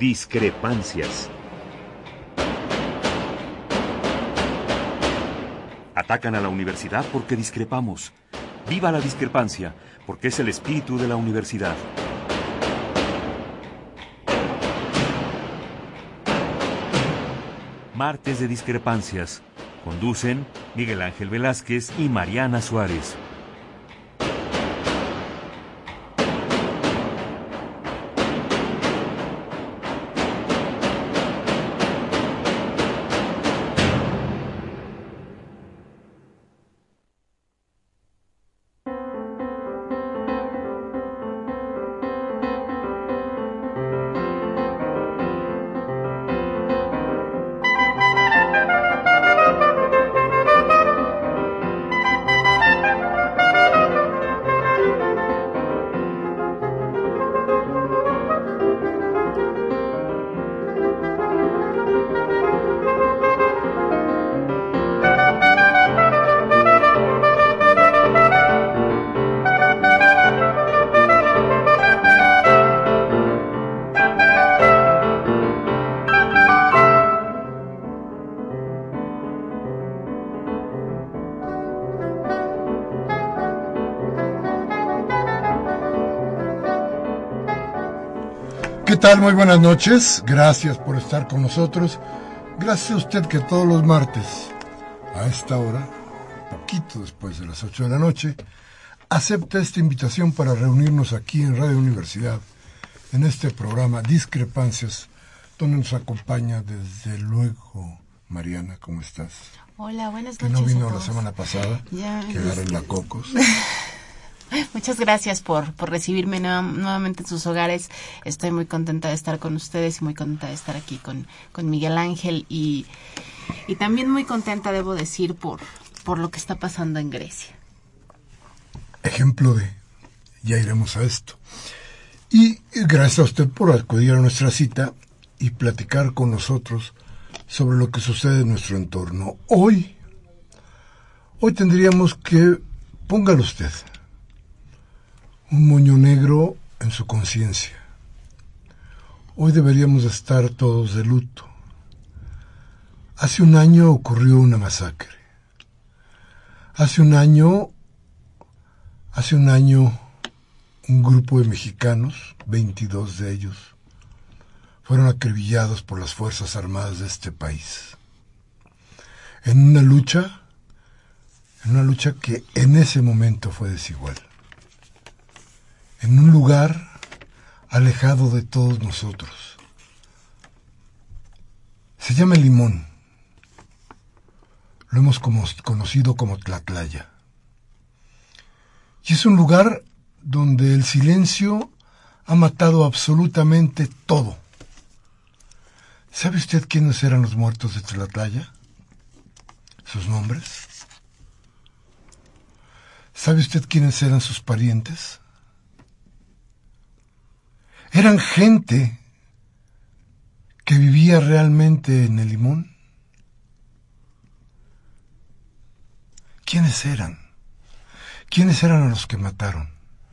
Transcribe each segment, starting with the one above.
Discrepancias. Atacan a la universidad porque discrepamos. ¡Viva la discrepancia! Porque es el espíritu de la universidad. Martes de Discrepancias. Conducen Miguel Ángel Velázquez y Mariana Suárez. ¿Qué tal? Muy buenas noches. Gracias por estar con nosotros. Gracias a usted que todos los martes, a esta hora, poquito después de las 8 de la noche, acepta esta invitación para reunirnos aquí en Radio Universidad, en este programa Discrepancias, donde nos acompaña desde luego Mariana. ¿Cómo estás? Hola, buenas noches. Que no vino la semana pasada, que agarré la cocos. Muchas gracias por recibirme nuevamente en sus hogares. Estoy muy contenta de estar con ustedes y muy contenta de estar aquí con Miguel Ángel y también muy contenta, debo decir, por lo que está pasando en Grecia. Ejemplo de, ya iremos a esto. Y gracias a usted por acudir a nuestra cita y platicar con nosotros sobre lo que sucede en nuestro entorno. Hoy tendríamos que, póngalo usted, un moño negro en su conciencia. Hoy deberíamos estar todos de luto. Hace un año ocurrió una masacre. Hace un año, un grupo de mexicanos, 22 de ellos, fueron acribillados por las Fuerzas Armadas de este país. En una lucha que en ese momento fue desigual. En un lugar alejado de todos nosotros. Se llama Limón. Lo hemos conocido como Tlatlaya. Y es un lugar donde el silencio ha matado absolutamente todo. ¿Sabe usted quiénes eran los muertos de Tlatlaya? ¿Sus nombres? ¿Sabe usted quiénes eran sus parientes? Eran gente que vivía realmente en el Limón. ¿Quiénes eran? ¿Quiénes eran a los que mataron?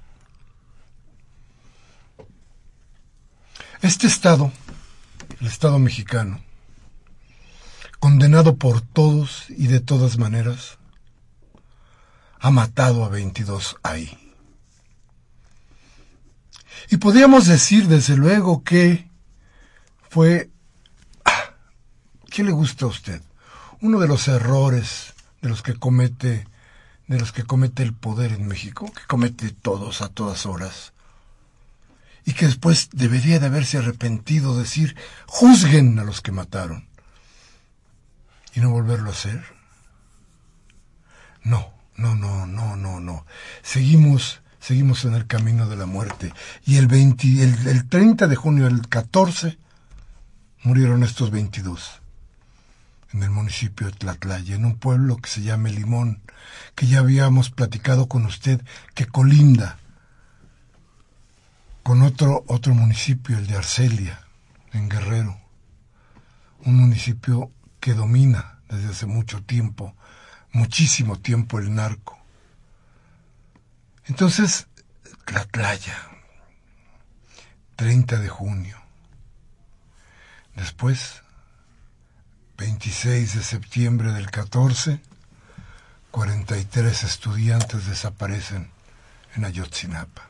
Este Estado, el Estado mexicano, condenado por todos y de todas maneras, ha matado a 22 ahí. Y podríamos decir, desde luego, que fue... ¿Qué le gusta a usted? Uno de los errores de los que comete el poder en México, que comete todos a todas horas, y que después debería de haberse arrepentido, decir, juzguen a los que mataron, y no volverlo a hacer. No. Seguimos en el camino de la muerte. Y el 30 de junio, el 14, murieron estos 22 en el municipio de Tlatlaya, en un pueblo que se llama Limón, que ya habíamos platicado con usted, que colinda con otro municipio, el de Arcelia, en Guerrero, un municipio que domina desde hace muchísimo tiempo el narco. Entonces, Tlatlaya, 30 de junio. Después, 26 de septiembre del 14, 43 estudiantes desaparecen en Ayotzinapa.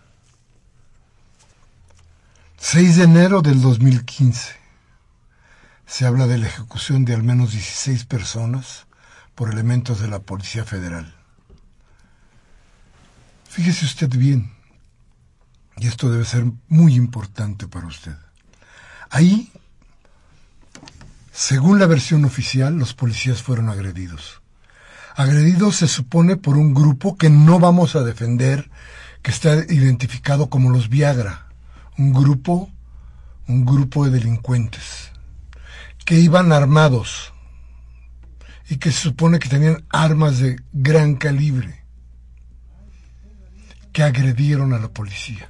6 de enero del 2015, se habla de la ejecución de al menos 16 personas por elementos de la Policía Federal. Fíjese usted bien, y esto debe ser muy importante para usted. Ahí, según la versión oficial, los policías fueron agredidos. Agredidos se supone por un grupo que no vamos a defender, que está identificado como los Viagra, un grupo de delincuentes que iban armados y que se supone que tenían armas de gran calibre, que agredieron a la policía.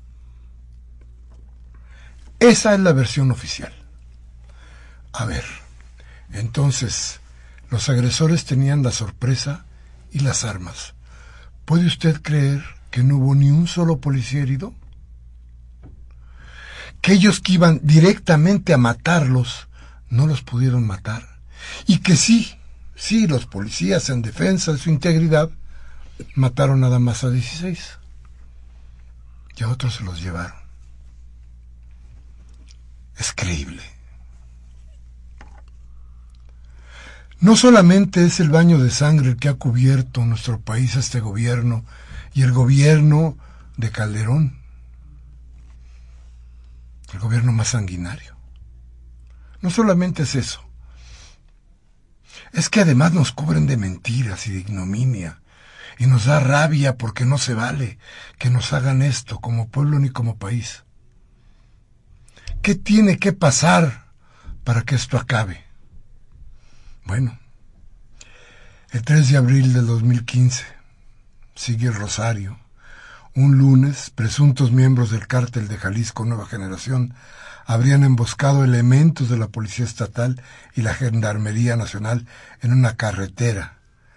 Esa es la versión oficial. A ver, entonces, los agresores tenían la sorpresa y las armas. ¿Puede usted creer que no hubo ni un solo policía herido? Que ellos que iban directamente a matarlos no los pudieron matar. Y que sí, los policías en defensa de su integridad mataron nada más a 16. Y a otros se los llevaron. Es creíble. No solamente es el baño de sangre el que ha cubierto nuestro país a este gobierno y el gobierno de Calderón, el gobierno más sanguinario. No solamente es eso. Es que además nos cubren de mentiras y de ignominia. Y nos da rabia porque no se vale que nos hagan esto como pueblo ni como país. ¿Qué tiene que pasar para que esto acabe? Bueno, el 3 de abril del 2015, sigue el Rosario. Un lunes, presuntos miembros del cártel de Jalisco Nueva Generación habrían emboscado elementos de la Policía Estatal y la Gendarmería Nacional en una carretera.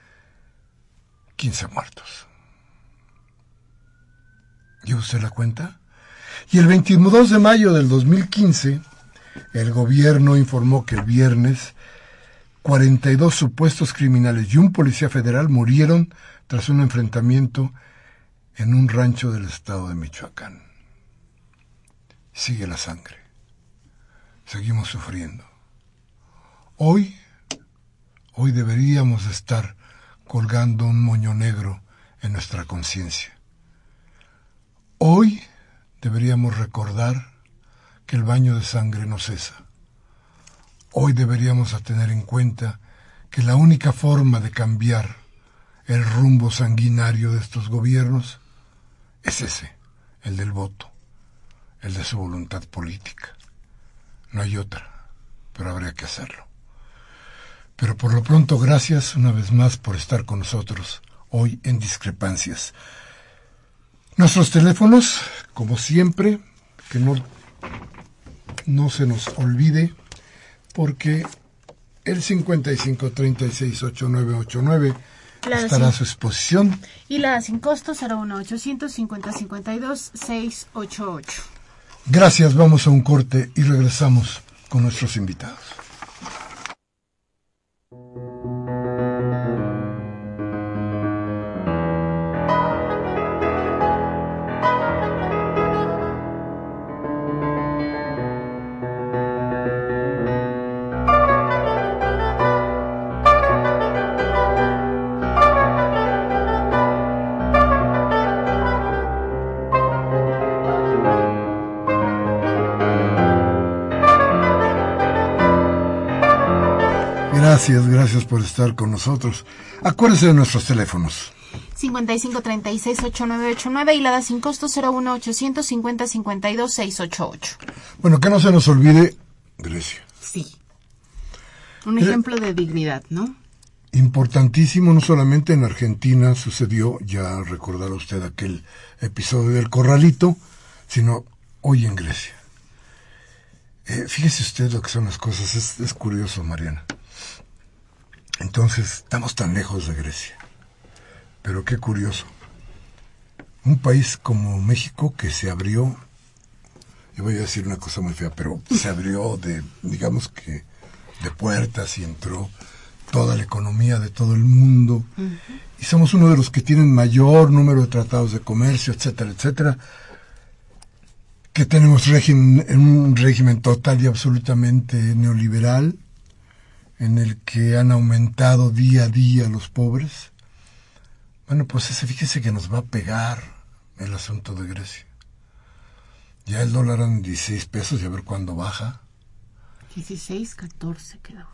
15 muertos. ¿Lleva usted la cuenta? Y el 22 de mayo del 2015, el gobierno informó que el viernes 42 supuestos criminales y un policía federal murieron tras un enfrentamiento en un rancho del estado de Michoacán. Sigue la sangre. Seguimos sufriendo. Hoy deberíamos estar colgando un moño negro en nuestra conciencia. Hoy deberíamos recordar que el baño de sangre no cesa. Hoy deberíamos tener en cuenta que la única forma de cambiar el rumbo sanguinario de estos gobiernos es ese, el del voto, el de su voluntad política. No hay otra, pero habría que hacerlo. Pero por lo pronto, gracias una vez más por estar con nosotros hoy en Discrepancias. Nuestros teléfonos, como siempre, que no se nos olvide, porque el 55368989 estará a su exposición. Y la sin costo 01800 5052 688. Gracias, vamos a un corte y regresamos con nuestros invitados. Gracias por estar con nosotros. Acuérdese de nuestros teléfonos. 55368989 y la da sin costo 01800 5052 688. Bueno, que no se nos olvide Grecia. Sí. Un ejemplo de dignidad, ¿no? Importantísimo, no solamente en Argentina sucedió, ya recordará usted aquel episodio del Corralito, sino hoy en Grecia. Fíjese usted lo que son las cosas, es curioso, Mariana. Entonces, estamos tan lejos de Grecia. Pero qué curioso. Un país como México que se abrió yo voy a decir una cosa muy fea, pero se abrió digamos que de puertas y entró toda la economía de todo el mundo. Uh-huh. Y somos uno de los que tienen mayor número de tratados de comercio, etcétera, etcétera. Que tenemos un régimen total y absolutamente neoliberal, en el que han aumentado día a día los pobres. Bueno, pues fíjese que nos va a pegar el asunto de Grecia. Ya el dólar anda en 16 pesos y a ver cuándo baja. 16, 14 quedó.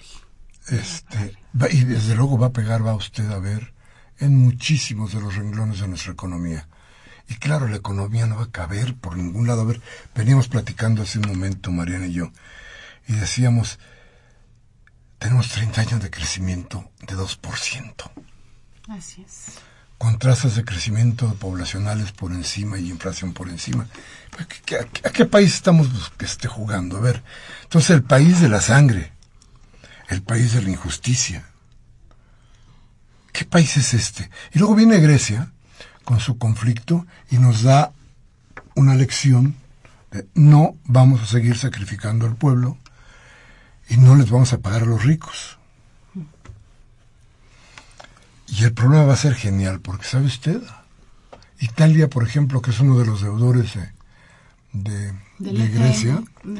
Y desde luego va a usted a ver en muchísimos de los renglones de nuestra economía. Y claro, la economía no va a caber por ningún lado. A ver, veníamos platicando hace un momento, Mariana y yo, y decíamos, tenemos 30 años de crecimiento de 2%. Así es. Con tasas de crecimiento poblacionales por encima y inflación por encima. ¿A qué país estamos jugando? A ver, entonces el país de la sangre, el país de la injusticia. ¿Qué país es este? Y luego viene Grecia con su conflicto y nos da una lección de no vamos a seguir sacrificando al pueblo y no les vamos a pagar a los ricos. Y el problema va a ser genial, porque ¿sabe usted? Italia, por ejemplo, que es uno de los deudores de Grecia,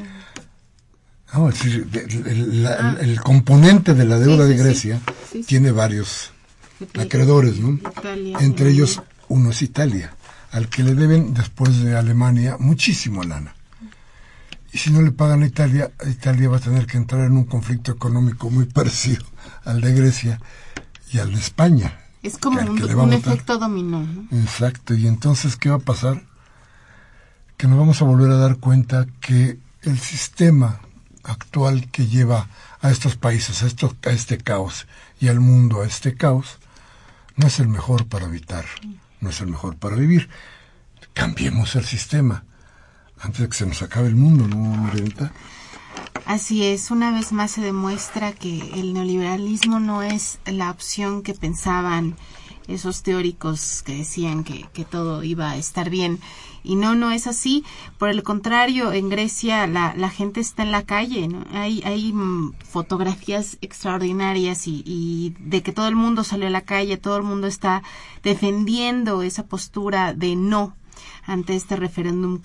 no, es decir, el componente de la deuda de Grecia tiene varios acreedores, ¿no? Italia, entre ellos uno es Italia, al que le deben después de Alemania muchísimo lana. Y si no le pagan a Italia va a tener que entrar en un conflicto económico muy parecido al de Grecia y al de España. Es como un efecto dominó, ¿no? Exacto, y entonces, ¿qué va a pasar? Que nos vamos a volver a dar cuenta que el sistema actual que lleva a estos países, a este caos, y al mundo a este caos, no es el mejor para habitar, no es el mejor para vivir. Cambiemos el sistema antes de que se nos acabe el mundo, ¿no, Marianita? Así es, una vez más se demuestra que el neoliberalismo no es la opción que pensaban esos teóricos que decían que todo iba a estar bien. Y no es así. Por el contrario, en Grecia la gente está en la calle, ¿no? Hay fotografías extraordinarias y de que todo el mundo salió a la calle, todo el mundo está defendiendo esa postura de no ante este referéndum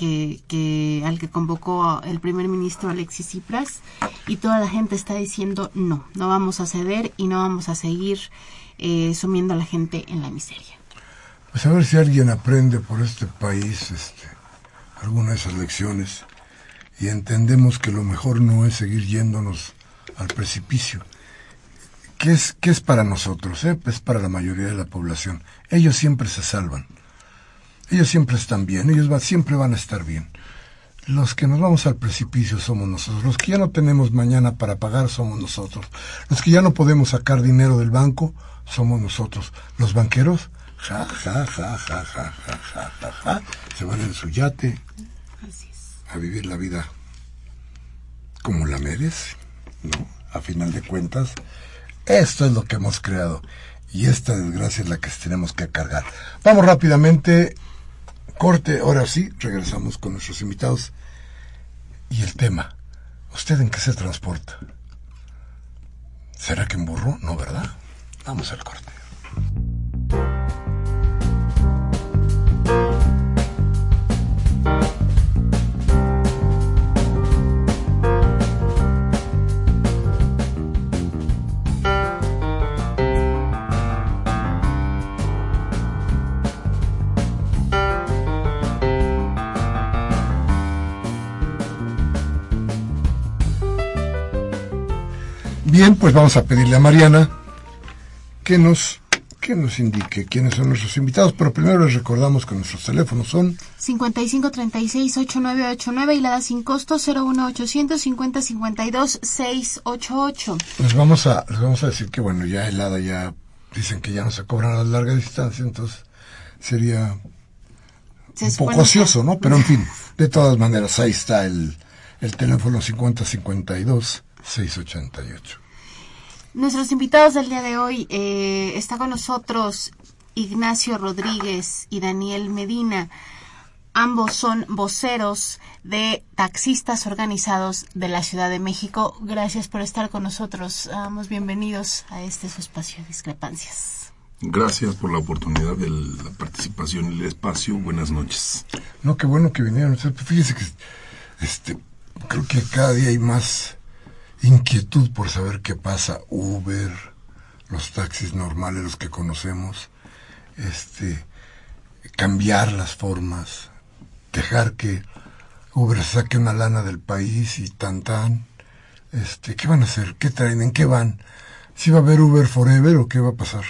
al que convocó el primer ministro Alexis Tsipras, y toda la gente está diciendo no vamos a ceder y no vamos a seguir sumiendo a la gente en la miseria. Pues a ver si alguien aprende por este país alguna de esas lecciones y entendemos que lo mejor no es seguir yéndonos al precipicio. ¿Qué es para nosotros? Es para la mayoría de la población. Ellos siempre se salvan. Ellos siempre están bien, siempre van a estar bien. Los que nos vamos al precipicio somos nosotros. Los que ya no tenemos mañana para pagar somos nosotros. Los que ya no podemos sacar dinero del banco somos nosotros. Los banqueros, se van en su yate a vivir la vida como la merece, ¿no? A final de cuentas, esto es lo que hemos creado y esta desgracia es la que tenemos que cargar. Vamos rápidamente. Corte, ahora sí, regresamos con nuestros invitados. Y el tema, ¿usted en qué se transporta? ¿Será que en burro? No, ¿verdad? Vamos al corte. Bien, pues vamos a pedirle a Mariana que nos indique quiénes son nuestros invitados, pero primero les recordamos que nuestros teléfonos son 5536-8989 y la da sin costo 01800-5052-688. Les vamos a decir que bueno, ya el ADA ya dicen que ya no se cobran a larga distancia, entonces sería un poco ocioso, ¿no? Pero en fin, de todas maneras, ahí está el teléfono 5052-688. Nuestros invitados del día de hoy, está con nosotros Ignacio Rodríguez y Daniel Medina. Ambos son voceros de taxistas organizados de la Ciudad de México. Gracias por estar con nosotros. Bienvenidos a su espacio de Discrepancias. Gracias por la oportunidad de la participación en el espacio. Buenas noches. No, qué bueno que vinieron. Fíjese que creo que cada día hay más inquietud por saber qué pasa. Uber, los taxis normales, los que conocemos, cambiar las formas, dejar que Uber saque una lana del país y tan. ¿Qué van a hacer? ¿Qué traen? ¿En qué van? ¿Sí va a haber Uber Forever o qué va a pasar?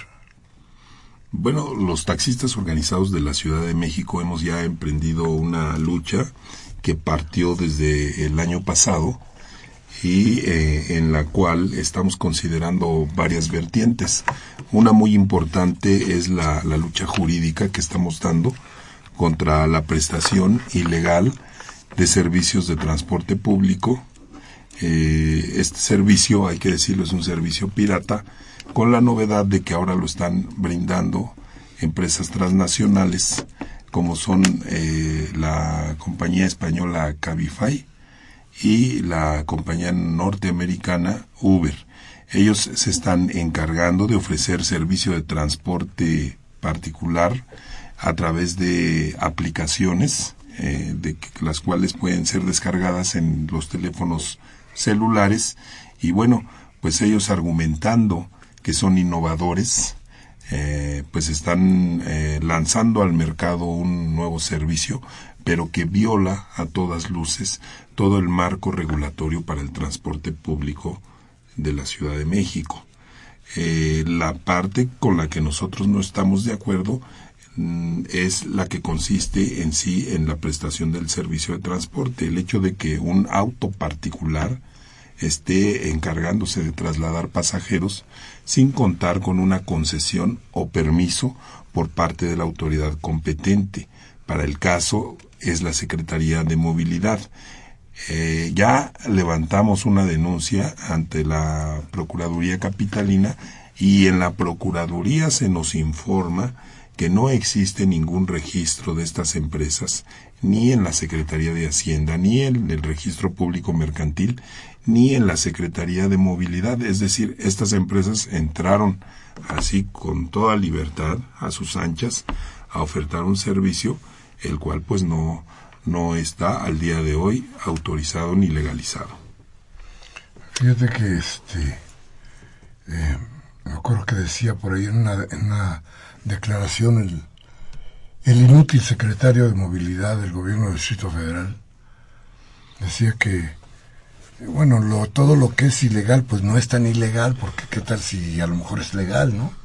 Bueno, los taxistas organizados de la Ciudad de México hemos ya emprendido una lucha que partió desde el año pasado y en la cual estamos considerando varias vertientes. Una muy importante es la lucha jurídica que estamos dando contra la prestación ilegal de servicios de transporte público. Este servicio, hay que decirlo, es un servicio pirata, con la novedad de que ahora lo están brindando empresas transnacionales como son la compañía española Cabify y la compañía norteamericana Uber. Ellos se están encargando de ofrecer servicio de transporte particular a través de aplicaciones las cuales pueden ser descargadas en los teléfonos celulares, y bueno, pues ellos argumentando que son innovadores, pues están lanzando al mercado un nuevo servicio, pero que viola a todas luces todo el marco regulatorio para el transporte público de la Ciudad de México. La parte con la que nosotros no estamos de acuerdo es la que consiste en sí en la prestación del servicio de transporte. El hecho de que un auto particular esté encargándose de trasladar pasajeros sin contar con una concesión o permiso por parte de la autoridad competente. Para el caso es la Secretaría de Movilidad. Ya levantamos una denuncia ante la Procuraduría Capitalina y en la Procuraduría se nos informa que no existe ningún registro de estas empresas, ni en la Secretaría de Hacienda, ni en el Registro Público Mercantil, ni en la Secretaría de Movilidad. Es decir, estas empresas entraron así con toda libertad, a sus anchas, a ofertar un servicio, el cual pues no está al día de hoy autorizado ni legalizado. Fíjate que me acuerdo que decía por ahí en una declaración el inútil secretario de Movilidad del gobierno del Distrito Federal, decía que todo lo que es ilegal pues no es tan ilegal, porque qué tal si a lo mejor es legal, ¿no?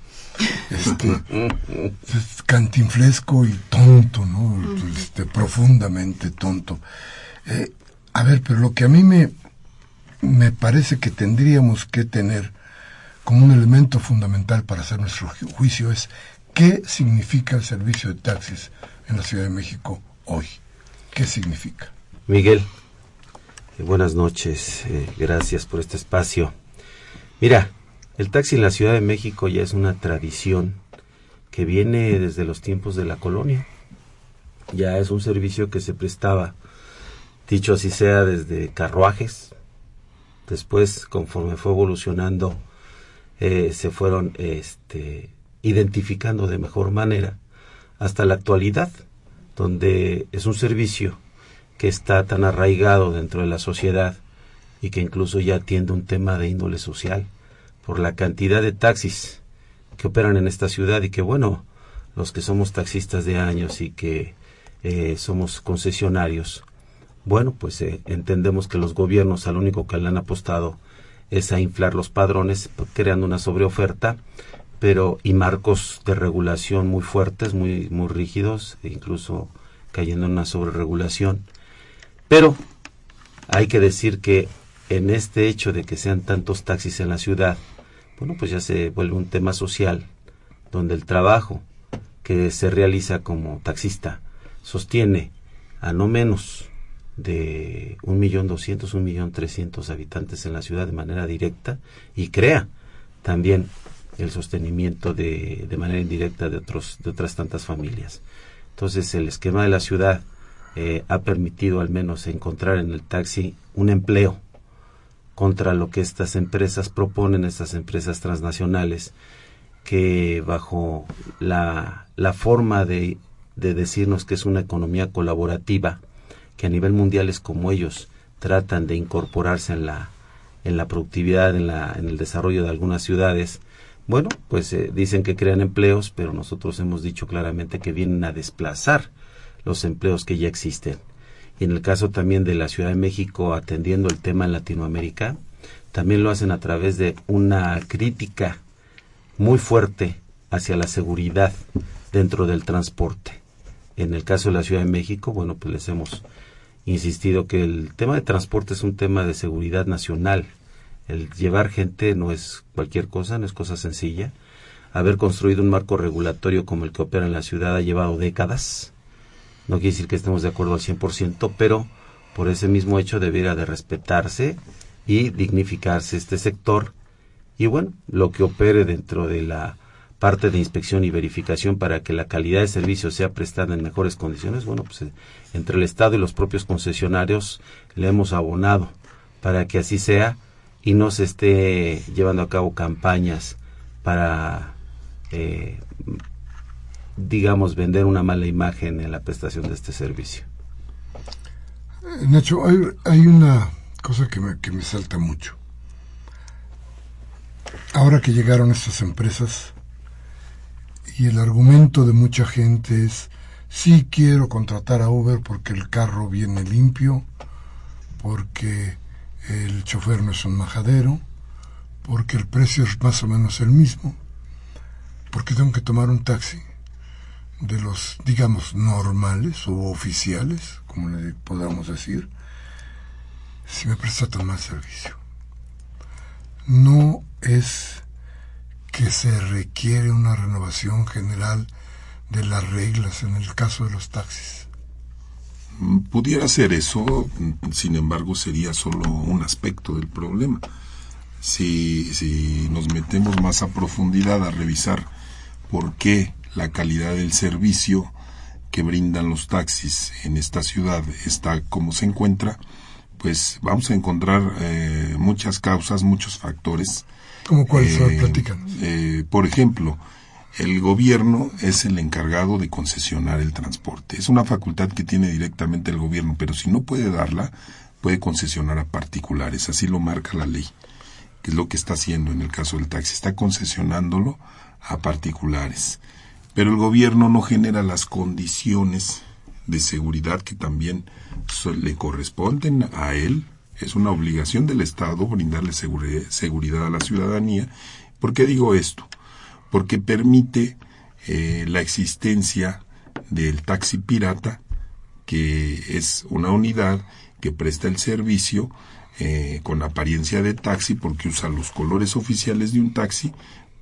Es cantinflesco y tonto, ¿no? Profundamente tonto. A ver, pero lo que a mí me parece que tendríamos que tener como un elemento fundamental para hacer nuestro juicio es ¿qué significa el servicio de taxis en la Ciudad de México hoy? ¿Qué significa? Miguel, buenas noches, gracias por este espacio. Mira, el taxi en la Ciudad de México ya es una tradición que viene desde los tiempos de la colonia. Ya es un servicio que se prestaba, dicho así sea, desde carruajes. Después, conforme fue evolucionando, se fueron identificando de mejor manera hasta la actualidad, donde es un servicio que está tan arraigado dentro de la sociedad y que incluso ya atiende un tema de índole social por la cantidad de taxis que operan en esta ciudad, y que bueno, los que somos taxistas de años y que somos concesionarios, bueno, pues entendemos que los gobiernos al único que le han apostado es a inflar los padrones, creando una sobreoferta, y marcos de regulación muy fuertes, muy rígidos, e incluso cayendo en una sobreregulación. Pero hay que decir que en este hecho de que sean tantos taxis en la ciudad, bueno, pues ya se vuelve un tema social, donde el trabajo que se realiza como taxista sostiene a no menos de 1.200.000, 1.300.000 habitantes en la ciudad de manera directa, y crea también el sostenimiento de manera indirecta de otras tantas familias. Entonces el esquema de la ciudad ha permitido al menos encontrar en el taxi un empleo contra lo que estas empresas proponen, estas empresas transnacionales, que bajo la forma de decirnos que es una economía colaborativa, que a nivel mundial es como ellos tratan de incorporarse en la productividad, en el desarrollo de algunas ciudades. Bueno, pues dicen que crean empleos, pero nosotros hemos dicho claramente que vienen a desplazar los empleos que ya existen. Y en el caso también de la Ciudad de México, atendiendo el tema en Latinoamérica, también lo hacen a través de una crítica muy fuerte hacia la seguridad dentro del transporte. En el caso de la Ciudad de México, bueno, pues les hemos insistido que el tema de transporte es un tema de seguridad nacional. El llevar gente no es cualquier cosa, no es cosa sencilla. Haber construido un marco regulatorio como el que opera en la ciudad ha llevado décadas. No quiere decir que estemos de acuerdo al 100%, pero por ese mismo hecho debiera de respetarse y dignificarse este sector. Y bueno, lo que opere dentro de la parte de inspección y verificación para que la calidad de servicio sea prestada en mejores condiciones, bueno, pues entre el Estado y los propios concesionarios le hemos abonado para que así sea y no se esté llevando a cabo campañas para digamos, vender una mala imagen en la prestación de este servicio. Nacho, hay una cosa que me salta mucho. Ahora que llegaron estas empresas y el argumento de mucha gente es: sí quiero contratar a Uber porque el carro viene limpio, porque el chofer no es un majadero, porque el precio es más o menos el mismo, porque tengo que tomar un taxi de los, digamos, normales o oficiales, como le podamos decir, si me presta tan mal servicio. No es que se requiere una renovación general de las reglas en el caso de los taxis. Pudiera ser eso, sin embargo sería solo un aspecto del problema. Si nos metemos más a profundidad a revisar por qué la calidad del servicio que brindan los taxis en esta ciudad está como se encuentra, pues vamos a encontrar muchas causas, muchos factores. ¿Cómo cuáles son? Platícanos. Por ejemplo, el gobierno es el encargado de concesionar el transporte. Es una facultad que tiene directamente el gobierno, pero si no puede darla, puede concesionar a particulares. Así lo marca la ley, que es lo que está haciendo en el caso del taxi. Está concesionándolo a particulares. Pero el gobierno no genera las condiciones de seguridad que también le corresponden a él. Es una obligación del Estado brindarle seguridad a la ciudadanía. ¿Por qué digo esto? Porque permite la existencia del taxi pirata, que es una unidad que presta el servicio con apariencia de taxi porque usa los colores oficiales de un taxi,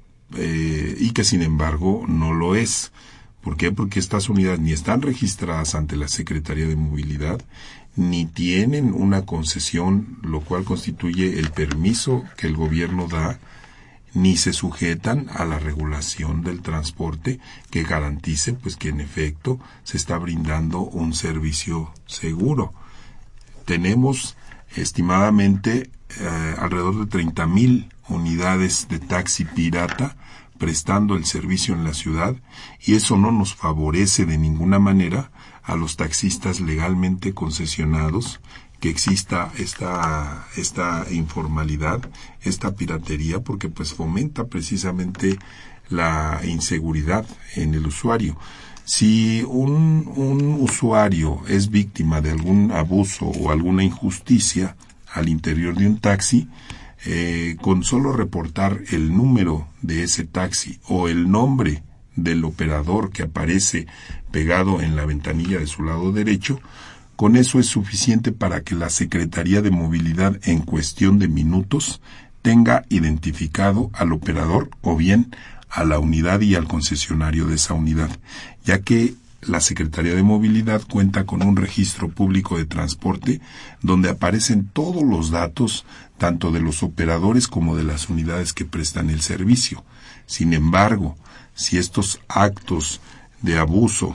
y que sin embargo no lo es. ¿Por qué? Porque estas unidades ni están registradas ante la Secretaría de Movilidad, ni tienen una concesión, lo cual constituye el permiso que el gobierno da, ni se sujetan a la regulación del transporte que garantice pues que en efecto se está brindando un servicio seguro. Tenemos estimadamente alrededor de 30,000 unidades de taxi pirata prestando el servicio en la ciudad, y eso no nos favorece de ninguna manera a los taxistas legalmente concesionados, que exista esta informalidad, esta piratería, porque pues fomenta precisamente la inseguridad en el usuario. Si un usuario es víctima de algún abuso o alguna injusticia al interior de un taxi, con solo reportar el número de ese taxi o el nombre del operador que aparece pegado en la ventanilla de su lado derecho, con eso es suficiente para que la Secretaría de Movilidad en cuestión de minutos tenga identificado al operador o bien a la unidad y al concesionario de esa unidad, ya que la Secretaría de Movilidad cuenta con un registro público de transporte donde aparecen todos los datos tanto de los operadores como de las unidades que prestan el servicio. Sin embargo, si estos actos de abuso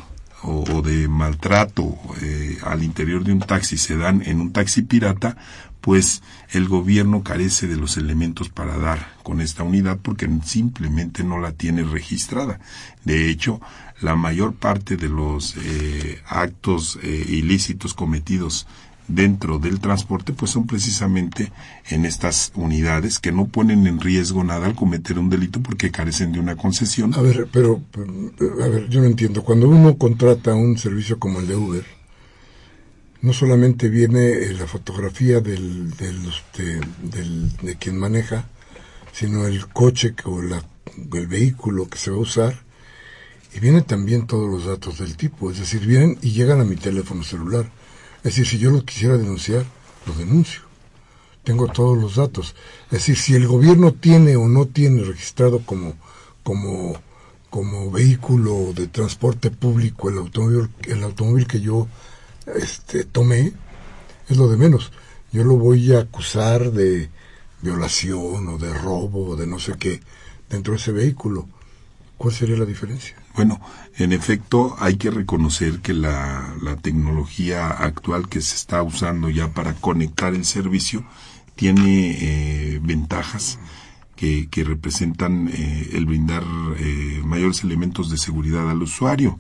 o de maltrato al interior de un taxi se dan en un taxi pirata, pues el gobierno carece de los elementos para dar con esta unidad porque simplemente no la tiene registrada. De hecho, la mayor parte de los actos ilícitos cometidos dentro del transporte pues son precisamente en estas unidades que no ponen en riesgo nada al cometer un delito porque carecen de una concesión. A ver, yo no entiendo. Cuando uno contrata un servicio como el de Uber, no solamente viene la fotografía de quien maneja, sino el coche o el vehículo que se va a usar, y vienen también todos los datos del tipo. Es decir, vienen y llegan a mi teléfono celular. Es decir, si yo lo quisiera denunciar, lo denuncio. Tengo todos los datos. Es decir, si el gobierno tiene o no tiene registrado como vehículo de transporte público el automóvil que yo tomé, es lo de menos. Yo lo voy a acusar de violación o de robo o de no sé qué dentro de ese vehículo. ¿Cuál sería la diferencia? Bueno, en efecto, hay que reconocer que la tecnología actual que se está usando ya para conectar el servicio tiene ventajas que representan el brindar mayores elementos de seguridad al usuario.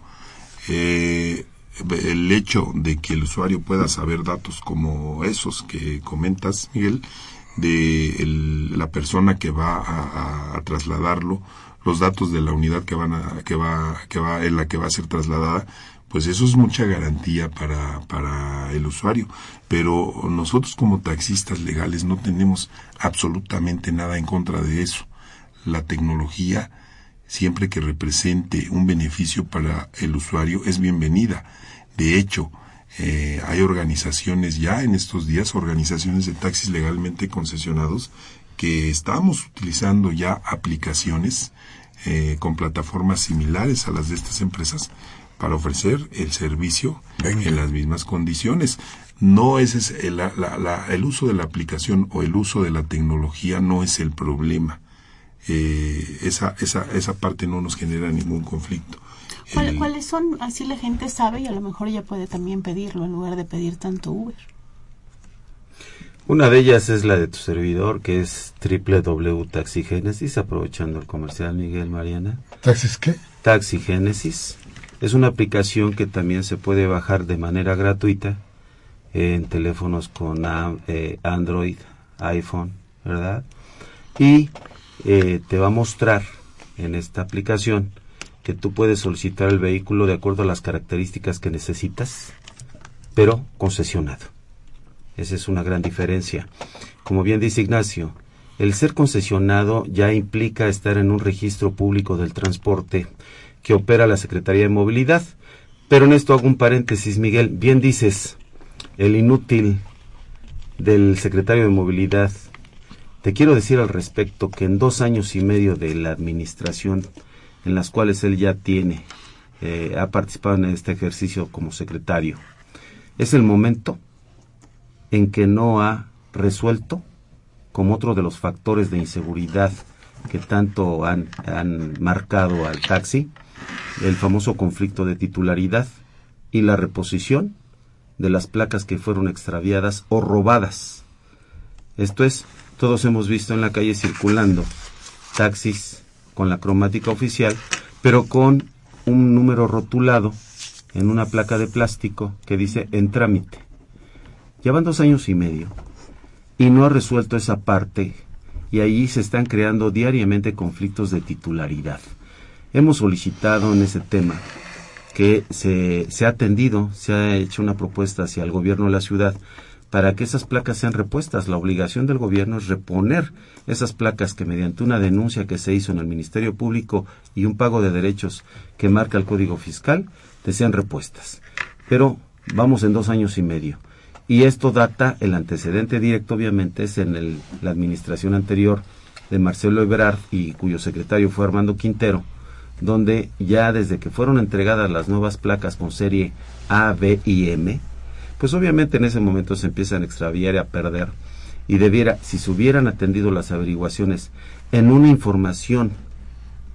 El hecho de que el usuario pueda saber datos como esos que comentas, Miguel, de la persona que va a trasladarlo, los datos de la unidad en la que va a ser trasladada, pues eso es mucha garantía para el usuario. Pero nosotros como taxistas legales no tenemos absolutamente nada en contra de eso. La tecnología, siempre que represente un beneficio para el usuario, es bienvenida. De hecho, hay organizaciones ya en estos días, organizaciones de taxis legalmente concesionados, que estamos utilizando ya aplicaciones con plataformas similares a las de estas empresas para ofrecer el servicio en las mismas condiciones. No es el uso de la aplicación o el uso de la tecnología no es el problema. Esa parte no nos genera ningún conflicto. ¿Cuáles son? Así la gente sabe y a lo mejor ya puede también pedirlo en lugar de pedir tanto Uber. Una de ellas es la de tu servidor, que es www.taxigénesis, aprovechando el comercial, Miguel, Mariana. ¿Taxis qué? Taxigénesis. Es una aplicación que también se puede bajar de manera gratuita en teléfonos con Android, iPhone, ¿verdad? Y te va a mostrar en esta aplicación que tú puedes solicitar el vehículo de acuerdo a las características que necesitas, pero concesionado. Esa es una gran diferencia. Como bien dice Ignacio, el ser concesionado ya implica estar en un registro público del transporte que opera la Secretaría de Movilidad. Pero en esto hago un paréntesis, Miguel. Bien dices, el inútil del secretario de Movilidad. Te quiero decir al respecto que en 2 años y medio de la administración en las cuales él ya ha participado en este ejercicio como secretario, es el momento en que no ha resuelto, como otro de los factores de inseguridad que tanto han marcado al taxi, el famoso conflicto de titularidad y la reposición de las placas que fueron extraviadas o robadas. Esto es, todos hemos visto en la calle circulando taxis con la cromática oficial, pero con un número rotulado en una placa de plástico que dice en trámite. Llevan 2 años y medio y no ha resuelto esa parte, y allí se están creando diariamente conflictos de titularidad. Hemos solicitado en ese tema que se ha atendido, se ha hecho una propuesta hacia el gobierno de la ciudad para que esas placas sean repuestas. La obligación del gobierno es reponer esas placas que mediante una denuncia que se hizo en el Ministerio Público y un pago de derechos que marca el Código Fiscal, te sean repuestas. Pero vamos en 2 años y medio. Y esto data, el antecedente directo obviamente es en la administración anterior de Marcelo Ebrard, y cuyo secretario fue Armando Quintero, donde ya desde que fueron entregadas las nuevas placas con serie A, B y M, pues obviamente en ese momento se empiezan a extraviar y a perder, y si se hubieran atendido las averiguaciones en una información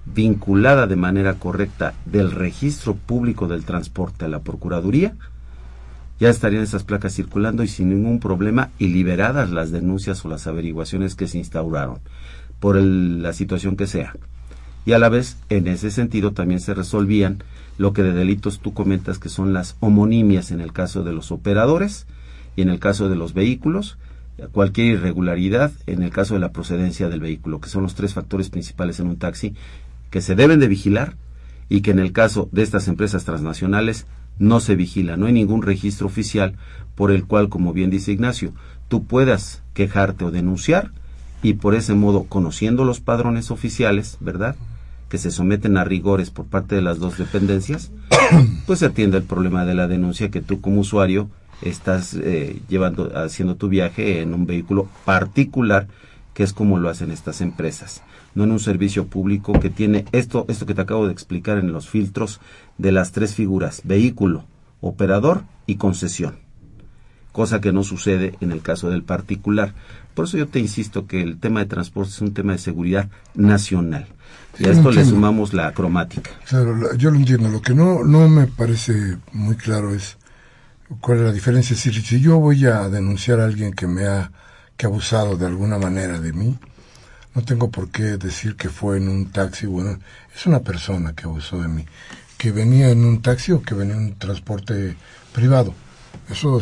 vinculada de manera correcta del registro público del transporte a la Procuraduría, ya estarían esas placas circulando y sin ningún problema, y liberadas las denuncias o las averiguaciones que se instauraron por la situación que sea. Y a la vez, en ese sentido, también se resolvían lo que de delitos tú comentas, que son las homonimias en el caso de los operadores y en el caso de los vehículos, cualquier irregularidad en el caso de la procedencia del vehículo, que son los 3 factores principales en un taxi que se deben de vigilar, y que en el caso de estas empresas transnacionales no se vigila. No hay ningún registro oficial por el cual, como bien dice Ignacio, tú puedas quejarte o denunciar, y por ese modo, conociendo los padrones oficiales, ¿verdad?, que se someten a rigores por parte de las 2 dependencias, pues se atiende el problema de la denuncia, que tú como usuario estás haciendo tu viaje en un vehículo particular, que es como lo hacen estas empresas, no en un servicio público que tiene esto que te acabo de explicar en los filtros de las 3 figuras: vehículo, operador y concesión, cosa que no sucede en el caso del particular. Por eso yo te insisto que el tema de transporte es un tema de seguridad nacional, y a esto le sumamos la cromática. Claro, yo lo entiendo. Lo que no me parece muy claro es cuál es la diferencia. Es decir, si yo voy a denunciar a alguien que ha abusado de alguna manera de mí, no tengo por qué decir que fue en un taxi. Bueno, es una persona que abusó de mí, que venía en un taxi o que venía en un transporte privado. Eso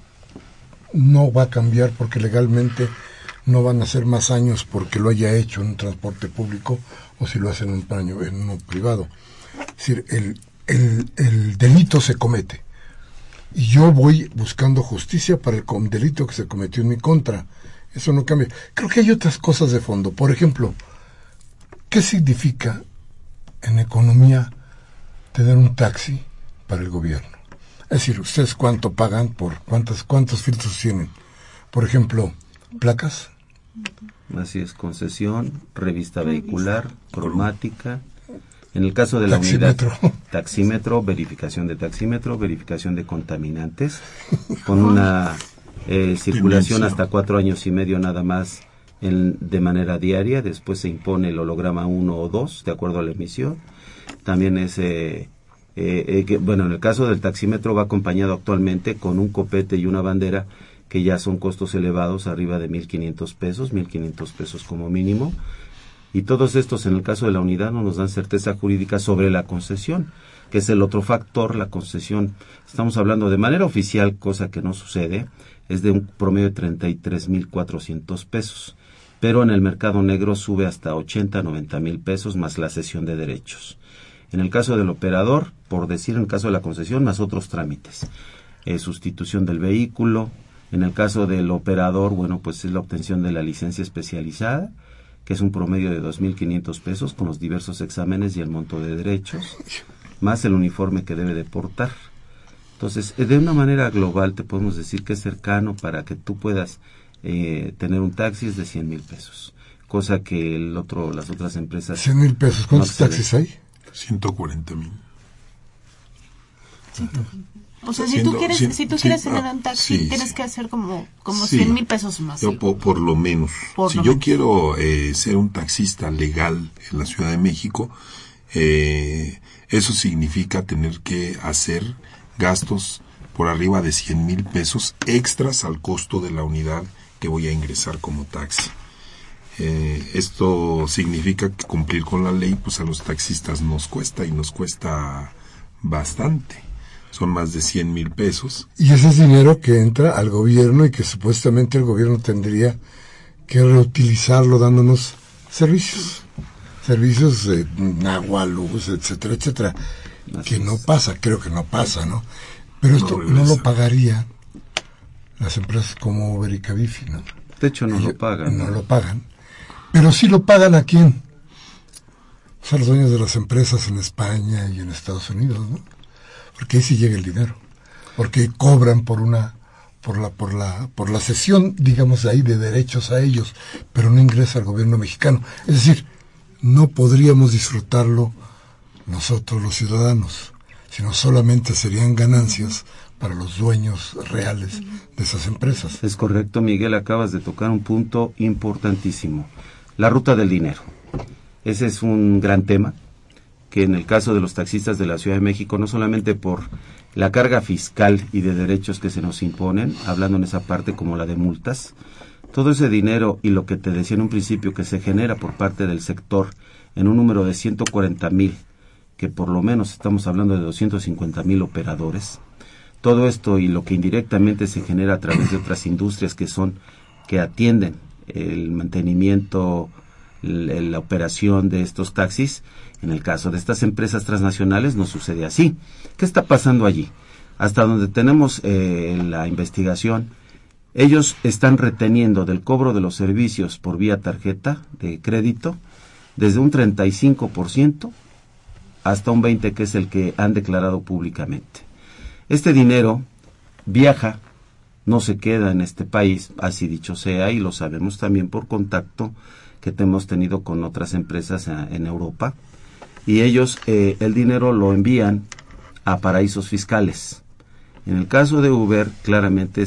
no va a cambiar, porque legalmente no van a ser más años porque lo haya hecho en un transporte público o si lo hace en uno privado. Es decir, el delito se comete, y yo voy buscando justicia para el delito que se cometió en mi contra. Eso no cambia. Creo que hay otras cosas de fondo. Por ejemplo, ¿qué significa en economía tener un taxi para el gobierno? Es decir, ¿ustedes cuánto pagan por cuántos filtros tienen? Por ejemplo, placas. Así es, concesión, revista vehicular, cromática. En el caso de la unidad, taxímetro, verificación de taxímetro, verificación de contaminantes, con una circulación hasta 4 años y medio nada más de manera diaria. Después se impone el holograma 1 o 2, de acuerdo a la emisión. También es, en el caso del taxímetro va acompañado actualmente con un copete y una bandera, que ya son costos elevados, arriba de 1,500 pesos, 1,500 pesos como mínimo. Y todos estos, en el caso de la unidad, no nos dan certeza jurídica sobre la concesión, que es el otro factor. La concesión, estamos hablando de manera oficial, cosa que no sucede, es de un promedio de 33,400 pesos. Pero en el mercado negro sube hasta 80, 90,000 pesos, más la cesión de derechos. En el caso del operador, por decir, en el caso de la concesión, más otros trámites. Sustitución del vehículo. En el caso del operador, bueno, pues es la obtención de la licencia especializada, que es un promedio de 2,500 pesos con los diversos exámenes y el monto de derechos, más el uniforme que debe de portar. Entonces, de una manera global te podemos decir que es cercano para que tú puedas tener un taxi, es de 100,000 pesos, cosa que las otras empresas... 100,000 pesos, ¿cuántos taxis hay? 140,000. O sea, si tú quieres tener un taxi, tienes que hacer como 100,000 pesos más. Yo, por lo menos. Yo quiero ser un taxista legal en la Ciudad de México, eso significa tener que hacer gastos por arriba de 100,000 pesos extras al costo de la unidad que voy a ingresar como taxi. Esto significa que cumplir con la ley, pues a los taxistas nos cuesta bastante. Son más de 100,000 pesos. Y ese es dinero que entra al gobierno y que supuestamente el gobierno tendría que reutilizarlo dándonos servicios de agua, luz, etcétera, etcétera. Así que no pasa, creo que no pasa, ¿no? Pero esto no lo pagaría las empresas como Uber y Cabify, ¿no? De hecho, no lo pagan. No lo pagan. Pero sí lo pagan ¿a quién? Son los dueños de las empresas en España y en Estados Unidos, ¿no? Porque ahí sí llega el dinero, porque cobran por la cesión, digamos, ahí de derechos a ellos, pero no ingresa al gobierno mexicano. Es decir, no podríamos disfrutarlo nosotros los ciudadanos, sino solamente serían ganancias para los dueños reales de esas empresas. Es correcto, Miguel, acabas de tocar un punto importantísimo, la ruta del dinero. Ese es un gran tema, que en el caso de los taxistas de la Ciudad de México, no solamente por la carga fiscal y de derechos que se nos imponen, hablando en esa parte como la de multas, todo ese dinero y lo que te decía en un principio que se genera por parte del sector en un número de 140,000, que por lo menos estamos hablando de 250,000 operadores, todo esto y lo que indirectamente se genera a través de otras industrias que atienden el mantenimiento, la operación de estos taxis. En el caso de estas empresas transnacionales no sucede así. ¿Qué está pasando allí? Hasta donde tenemos la investigación, ellos están reteniendo del cobro de los servicios por vía tarjeta de crédito desde un 35% hasta un 20%, que es el que han declarado públicamente. Este dinero viaja, no se queda en este país, así dicho sea, y lo sabemos también por contacto que hemos tenido con otras empresas en Europa, y ellos el dinero lo envían a paraísos fiscales. En el caso de Uber, claramente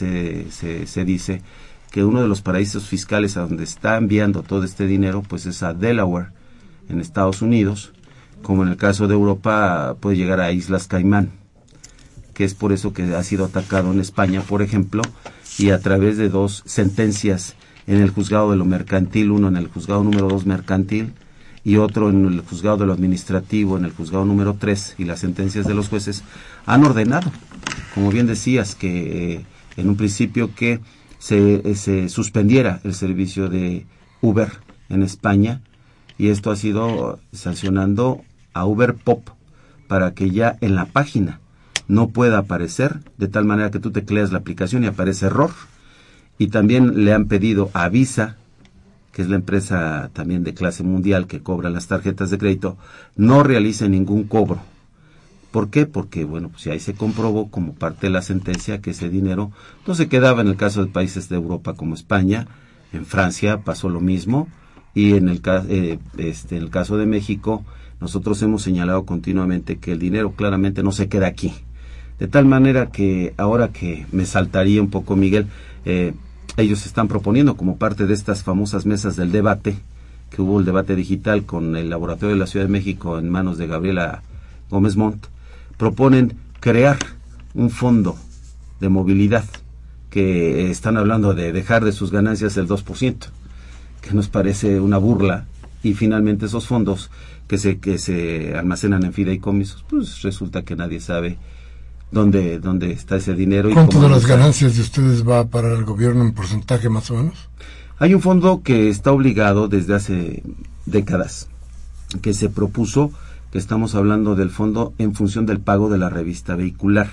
se dice que uno de los paraísos fiscales a donde está enviando todo este dinero, pues es a Delaware, en Estados Unidos, como en el caso de Europa puede llegar a Islas Caimán, que es por eso que ha sido atacado en España, por ejemplo, y a través de 2 sentencias en el juzgado de lo mercantil, uno en el juzgado número 2 mercantil y otro en el juzgado de lo administrativo, en el juzgado número 3, y las sentencias de los jueces han ordenado, como bien decías, que en un principio que se suspendiera el servicio de Uber en España, y esto ha sido sancionando a Uber Pop para que ya en la página no pueda aparecer, de tal manera que tú tecleas la aplicación y aparece error. Y también le han pedido a Visa, que es la empresa también de clase mundial que cobra las tarjetas de crédito, no realice ningún cobro. ¿Por qué? Porque, bueno, pues ahí se comprobó como parte de la sentencia que ese dinero no se quedaba en el caso de países de Europa como España. En Francia pasó lo mismo, y en el caso de México nosotros hemos señalado continuamente que el dinero claramente no se queda aquí. De tal manera que ahora que me saltaría un poco, Miguel, ellos están proponiendo como parte de estas famosas mesas del debate, que hubo el debate digital con el Laboratorio de la Ciudad de México en manos de Gabriela Gómez Montt, proponen crear un fondo de movilidad, que están hablando de dejar de sus ganancias el 2%, que nos parece una burla, y finalmente esos fondos que se almacenan en fideicomisos, pues resulta que nadie sabe dónde está ese dinero. ¿Cuánto de las ganancias de ustedes va a parar el gobierno en porcentaje más o menos? Hay un fondo que está obligado desde hace décadas, que se propuso, que estamos hablando del fondo en función del pago de la revista vehicular.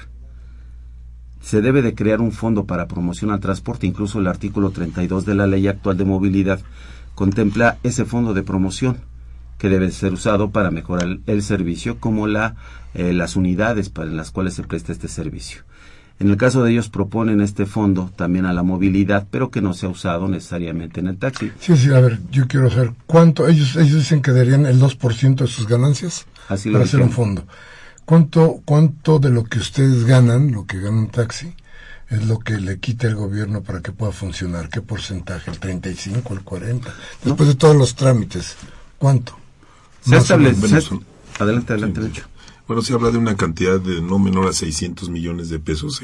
Se debe de crear un fondo para promoción al transporte, incluso el artículo 32 de la Ley actual de movilidad contempla ese fondo de promoción, que debe ser usado para mejorar el servicio, como las unidades en las cuales se presta este servicio. En el caso de ellos proponen este fondo también a la movilidad, pero que no se ha usado necesariamente en el taxi. Sí, a ver, yo quiero saber cuánto, ellos dicen que darían el 2% de sus ganancias así para hacer un fondo. ¿Cuánto de lo que ustedes ganan, lo que gana un taxi, es lo que le quita el gobierno para que pueda funcionar? ¿Qué porcentaje? ¿El 35, el 40? Después de todos los trámites, ¿cuánto? Se establece. Adelante, Lucho. Bueno, se habla de una cantidad de no menor a 600 millones de pesos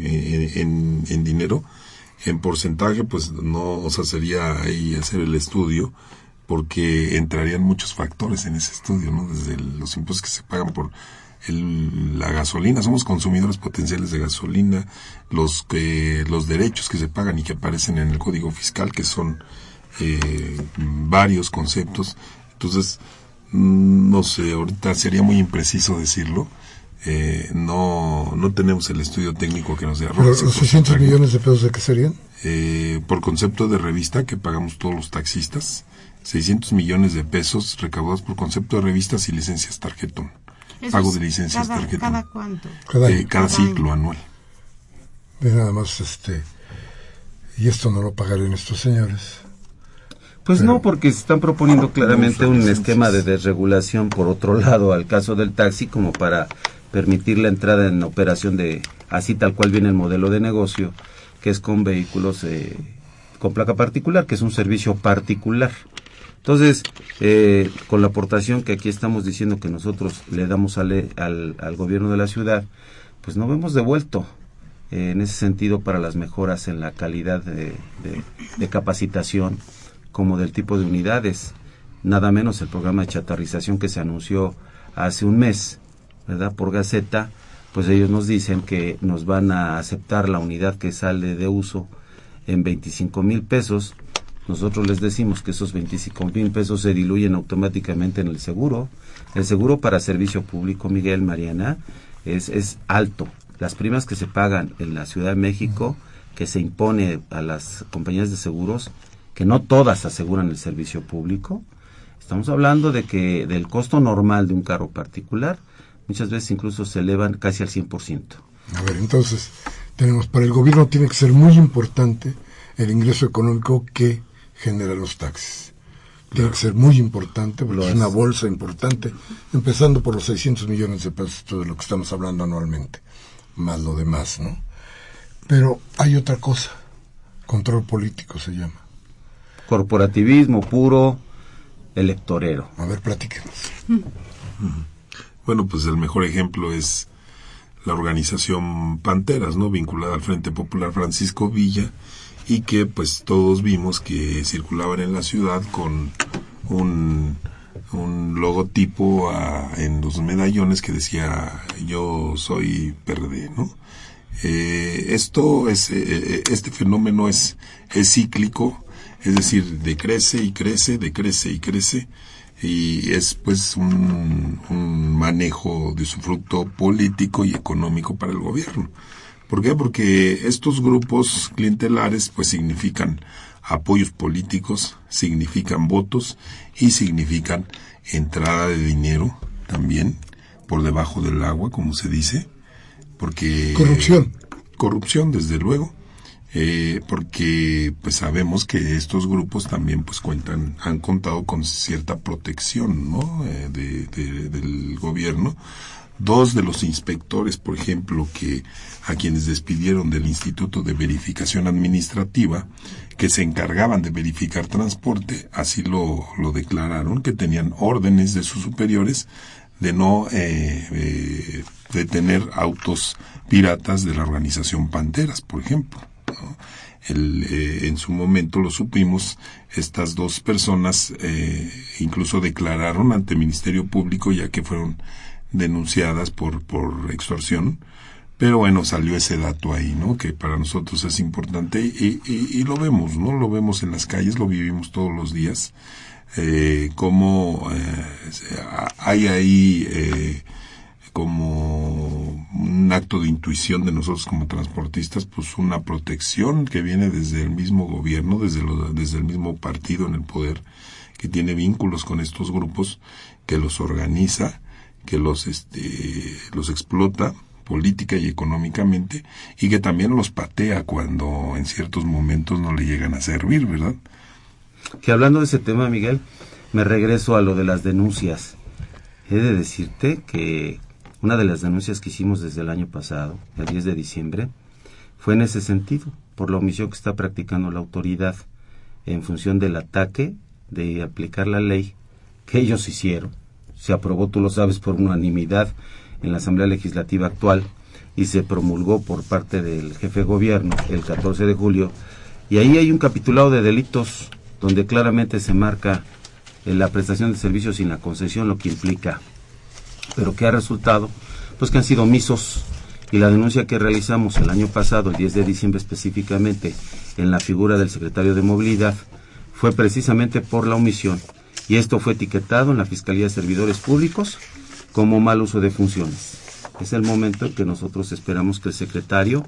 en dinero. En porcentaje, pues no, o sea, sería ahí hacer el estudio, porque entrarían muchos factores en ese estudio, ¿no? Desde los impuestos que se pagan por la gasolina, somos consumidores potenciales de gasolina, los derechos que se pagan y que aparecen en el Código Fiscal, que son varios conceptos. Entonces, no sé, ahorita sería muy impreciso decirlo. No tenemos el estudio técnico que nos dé arrojo. ¿Pero los 600 millones de pesos de qué serían? Por concepto de revista que pagamos todos los taxistas, 600 millones de pesos recaudados por concepto de revistas y licencias tarjetón. Pago de licencias tarjetón. ¿Cada cuánto? Cada ciclo anual. De nada más, y esto no lo pagarían estos señores. Pues no, porque se están proponiendo claramente un esquema de desregulación, por otro lado, al caso del taxi, como para permitir la entrada en operación de, así tal cual viene el modelo de negocio, que es con vehículos con placa particular, que es un servicio particular. Entonces, con la aportación que aquí estamos diciendo que nosotros le damos al gobierno de la ciudad, pues nos hemos devuelto en ese sentido para las mejoras en la calidad de capacitación, como del tipo de unidades, nada menos el programa de chatarrización que se anunció hace un mes, ¿verdad? Por Gaceta, pues ellos nos dicen que nos van a aceptar la unidad que sale de uso en 25,000 pesos. Nosotros les decimos que esos 25,000 pesos se diluyen automáticamente en el seguro. El seguro para servicio público, Miguel, Mariana, es alto. Las primas que se pagan en la Ciudad de México, que se impone a las compañías de seguros, que no todas aseguran el servicio público, estamos hablando de que del costo normal de un carro particular, muchas veces incluso se elevan casi al 100%. A ver, entonces, para el gobierno tiene que ser muy importante el ingreso económico que generan los taxis. Tiene que ser muy importante, porque es una bolsa importante, empezando por los 600 millones de pesos, todo de lo que estamos hablando anualmente, más lo demás, ¿no? Pero hay otra cosa, control político se llama. Corporativismo puro, electorero. A ver, platíquenos. Bueno, pues el mejor ejemplo es la organización Panteras, ¿no? Vinculada al Frente Popular Francisco Villa, y que pues todos vimos que circulaban en la ciudad con un logotipo en los medallones que decía "Yo soy PRD", ¿no? Este fenómeno es cíclico, es decir, decrece y crece, decrece y crece, y es pues un manejo de su fruto político y económico para el gobierno. ¿Por qué? Porque estos grupos clientelares pues significan apoyos políticos, significan votos y significan entrada de dinero también por debajo del agua, como se dice, porque corrupción desde luego, porque pues sabemos que estos grupos también pues han contado con cierta protección, ¿no? del gobierno. Dos de los inspectores, por ejemplo, a quienes despidieron del Instituto de Verificación Administrativa, que se encargaban de verificar transporte, así lo declararon, que tenían órdenes de sus superiores de no detener autos piratas de la organización Panteras, por ejemplo, ¿no? En su momento lo supimos, estas dos personas incluso declararon ante el Ministerio Público, ya que fueron denunciadas por extorsión, pero bueno, salió ese dato ahí, ¿no? Que para nosotros es importante y lo vemos, ¿no? Lo vemos en las calles, lo vivimos todos los días, como hay ahí como un acto de intuición de nosotros como transportistas, pues una protección que viene desde el mismo gobierno, desde el mismo partido en el poder, que tiene vínculos con estos grupos, que los organiza, que los explota política y económicamente, y que también los patea cuando en ciertos momentos no le llegan a servir, ¿verdad? Que hablando de ese tema, Miguel, me regreso a lo de las denuncias. He de decirte que una de las denuncias que hicimos desde el año pasado, el 10 de diciembre, fue en ese sentido, por la omisión que está practicando la autoridad en función del ataque de aplicar la ley que ellos hicieron. Se aprobó, tú lo sabes, por unanimidad en la Asamblea Legislativa actual y se promulgó por parte del jefe de gobierno el 14 de julio. Y ahí hay un capitulado de delitos donde claramente se marca la prestación de servicios sin la concesión, lo que implica. Pero ¿qué ha resultado? Pues que han sido omisos. Y la denuncia que realizamos el año pasado, el 10 de diciembre específicamente, en la figura del secretario de Movilidad, fue precisamente por la omisión. Y esto fue etiquetado en la Fiscalía de Servidores Públicos como mal uso de funciones. Es el momento en que nosotros esperamos que el secretario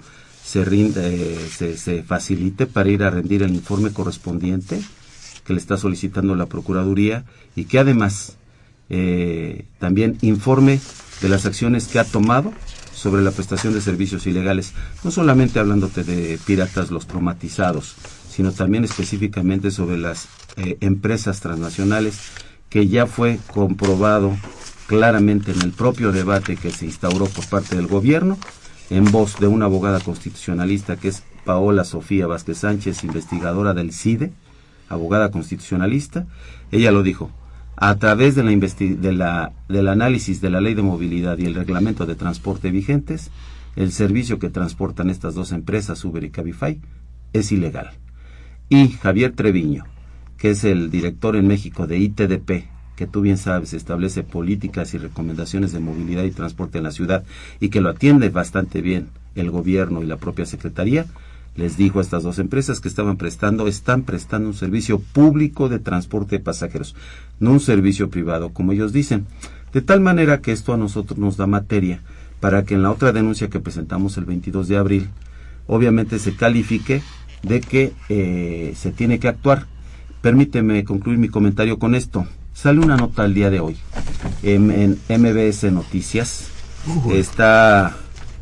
se facilite para ir a rendir el informe correspondiente que le está solicitando la Procuraduría y que además también informe de las acciones que ha tomado sobre la prestación de servicios ilegales, no solamente hablándote de piratas los traumatizados, sino también específicamente sobre las empresas transnacionales, que ya fue comprobado claramente en el propio debate que se instauró por parte del gobierno, en voz de una abogada constitucionalista que es Paola Sofía Vázquez Sánchez, investigadora del CIDE, abogada constitucionalista, ella lo dijo, a través de del análisis de la Ley de Movilidad y el Reglamento de Transporte vigentes, el servicio que transportan estas dos empresas, Uber y Cabify, es ilegal. Y Javier Treviño, que es el director en México de ITDP, que tú bien sabes, establece políticas y recomendaciones de movilidad y transporte en la ciudad, y que lo atiende bastante bien el gobierno y la propia Secretaría, les dijo a estas dos empresas que están prestando un servicio público de transporte de pasajeros, no un servicio privado, como ellos dicen. De tal manera que esto a nosotros nos da materia para que en la otra denuncia que presentamos el 22 de abril, obviamente se califique de que se tiene que actuar. Permíteme concluir mi comentario con esto. Sale una nota el día de hoy en MBS Noticias. Está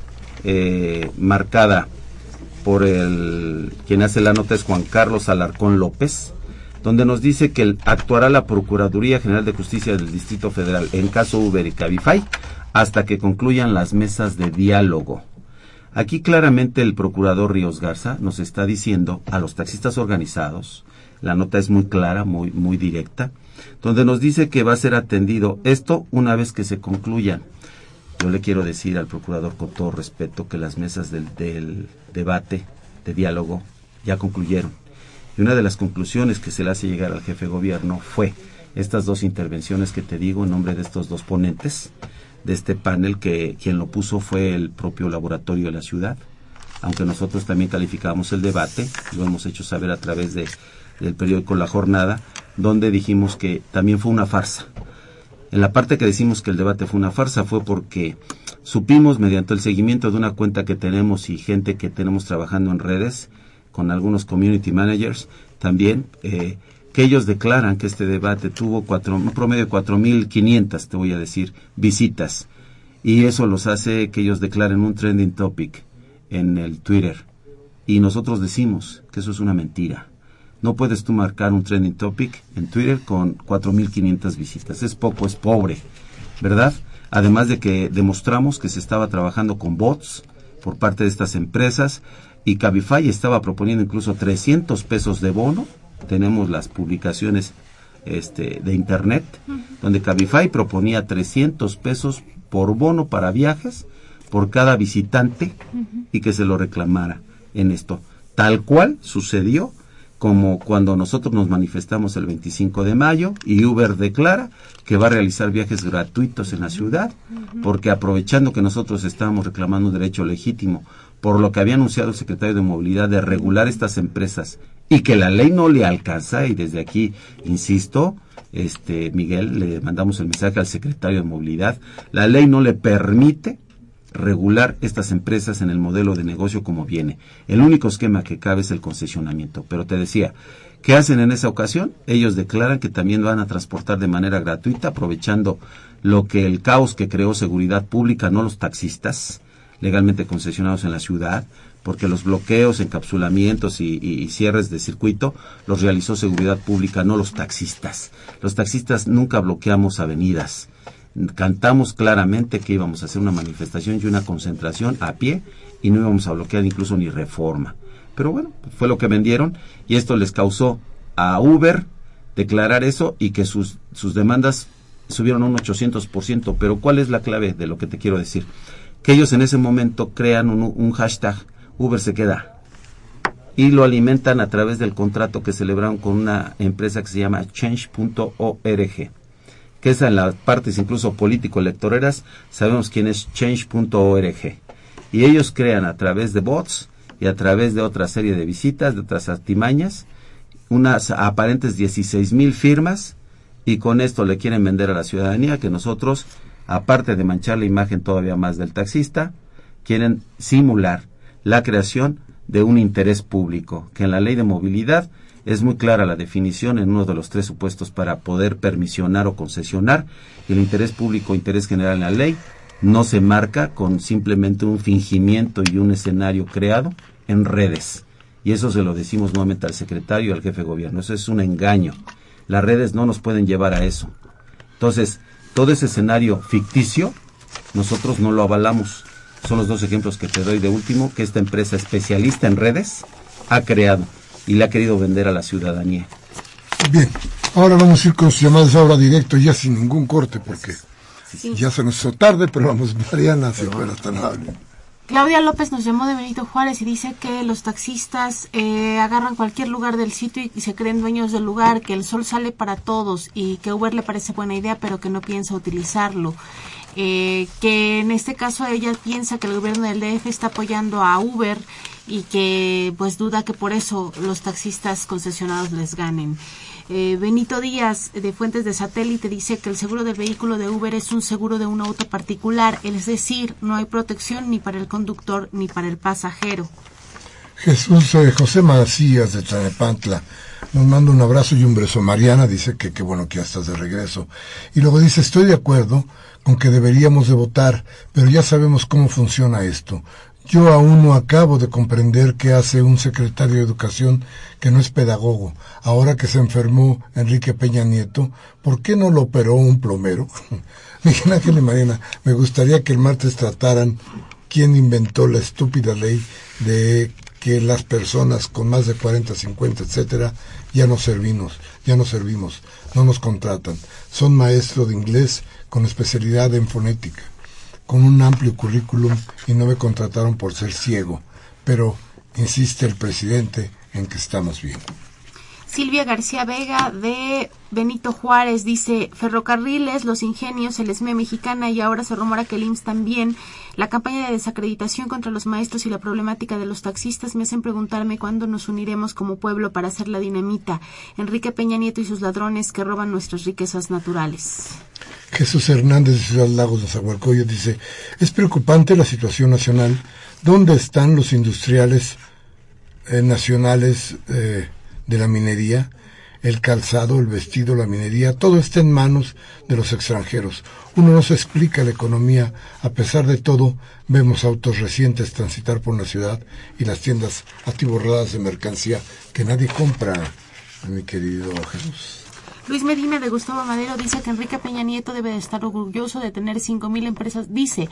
marcada por quien hace la nota es Juan Carlos Alarcón López, donde nos dice que actuará la Procuraduría General de Justicia del Distrito Federal en caso Uber y Cabify hasta que concluyan las mesas de diálogo. Aquí claramente el procurador Ríos Garza nos está diciendo a los taxistas organizados, la nota es muy clara, muy directa, donde nos dice que va a ser atendido esto una vez que se concluyan. Yo le quiero decir al procurador con todo respeto que las mesas del debate, de diálogo, ya concluyeron. Y una de las conclusiones que se le hace llegar al jefe de gobierno fue estas dos intervenciones que te digo en nombre de estos dos ponentes de este panel, que quien lo puso fue el propio laboratorio de la ciudad, aunque nosotros también calificamos el debate, lo hemos hecho saber a través del periódico La Jornada, donde dijimos que también fue una farsa. En la parte que decimos que el debate fue una farsa fue porque supimos mediante el seguimiento de una cuenta que tenemos y gente que tenemos trabajando en redes, con algunos community managers también, que ellos declaran que este debate tuvo un promedio de 4,500, te voy a decir, visitas. Y eso los hace que ellos declaren un trending topic en el Twitter. Y nosotros decimos que eso es una mentira. No puedes tú marcar un trending topic en Twitter con 4,500 visitas. Es poco, es pobre, ¿verdad? Además de que demostramos que se estaba trabajando con bots por parte de estas empresas y Cabify estaba proponiendo incluso 300 pesos de bono. Tenemos las publicaciones de internet, donde Cabify proponía 300 pesos por bono para viajes por cada visitante y que se lo reclamara en esto. Tal cual sucedió como cuando nosotros nos manifestamos el 25 de mayo y Uber declara que va a realizar viajes gratuitos en la ciudad, porque aprovechando que nosotros estábamos reclamando un derecho legítimo por lo que había anunciado el secretario de Movilidad de regular estas empresas y que la ley no le alcanza, y desde aquí, insisto, Miguel, le mandamos el mensaje al secretario de Movilidad, la ley no le permite regular estas empresas en el modelo de negocio como viene. El único esquema que cabe es el concesionamiento. Pero te decía, ¿qué hacen en esa ocasión? Ellos declaran que también van a transportar de manera gratuita, aprovechando el caos que creó Seguridad Pública, no los taxistas legalmente concesionados en la ciudad, porque los bloqueos, encapsulamientos y cierres de circuito los realizó Seguridad Pública, no los taxistas. Los taxistas nunca bloqueamos avenidas. Cantamos claramente que íbamos a hacer una manifestación y una concentración a pie y no íbamos a bloquear incluso ni Reforma. Pero bueno, fue lo que vendieron y esto les causó a Uber declarar eso y que sus demandas subieron un 800%. Pero ¿cuál es la clave de lo que te quiero decir? Que ellos en ese momento crean un hashtag, Uber se queda, y lo alimentan a través del contrato que celebraron con una empresa que se llama Change.org. Que es en las partes incluso político-electoreras, sabemos quién es Change.org. Y ellos crean a través de bots y a través de otra serie de visitas, de otras artimañas, unas aparentes 16,000 firmas, y con esto le quieren vender a la ciudadanía que nosotros, aparte de manchar la imagen todavía más del taxista, quieren simular la creación de un interés público, que en la ley de movilidad es muy clara la definición en uno de los 3 supuestos para poder permisionar o concesionar. El interés público, interés general en la ley, no se marca con simplemente un fingimiento y un escenario creado en redes. Y eso se lo decimos nuevamente al secretario y al jefe de gobierno. Eso es un engaño. Las redes no nos pueden llevar a eso. Entonces, todo ese escenario ficticio, nosotros no lo avalamos. Son los 2 ejemplos que te doy de último, que esta empresa especialista en redes ha creado y le ha querido vender a la ciudadanía. Bien, ahora vamos a ir con sus llamadas ahora directo, ya sin ningún corte, porque ya se nos hizo tarde, pero vamos, Mariana, si fuera tan amable. Claudia López nos llamó de Benito Juárez y dice que los taxistas agarran cualquier lugar del sitio y se creen dueños del lugar, que el sol sale para todos y que Uber le parece buena idea, pero que no piensa utilizarlo. Que en este caso ella piensa que el gobierno del DF está apoyando a Uber y que pues duda que por eso los taxistas concesionados les ganen. Benito Díaz de Fuentes de Satélite dice que el seguro del vehículo de Uber es un seguro de un auto particular, es decir, no hay protección ni para el conductor ni para el pasajero. José Macías de Tlanepantla nos manda un abrazo y un beso. Mariana dice que qué bueno que ya estás de regreso. Y luego dice, estoy de acuerdo con que deberíamos de votar, pero ya sabemos cómo funciona esto. Yo aún no acabo de comprender qué hace un secretario de Educación que no es pedagogo. Ahora que se enfermó Enrique Peña Nieto, ¿por qué no lo operó un plomero? Miguel Ángel y Mariana, me gustaría que el martes trataran quién inventó la estúpida ley de que las personas con más de 40, 50, etcétera, ya no servimos, no nos contratan. Son maestro de inglés con especialidad en fonética, con un amplio currículum y no me contrataron por ser ciego, pero insiste el presidente en que estamos bien. Silvia García Vega de Benito Juárez dice, ferrocarriles, los ingenios, el ESME mexicana y ahora se rumora que el IMSS también. La campaña de desacreditación contra los maestros y la problemática de los taxistas me hacen preguntarme cuándo nos uniremos como pueblo para hacer la dinamita. Enrique Peña Nieto y sus ladrones que roban nuestras riquezas naturales. Jesús Hernández de Ciudad Lagos de Zahualcoyo dice, es preocupante la situación nacional. ¿Dónde están los industriales nacionales de la minería? El calzado, el vestido, la minería, todo está en manos de los extranjeros. Uno no se explica la economía. A pesar de todo, vemos autos recientes transitar por la ciudad y las tiendas atiborradas de mercancía que nadie compra, mi querido Jesús. Luis Medina de Gustavo Madero dice que Enrique Peña Nieto debe estar orgulloso de tener 5,000 empresas,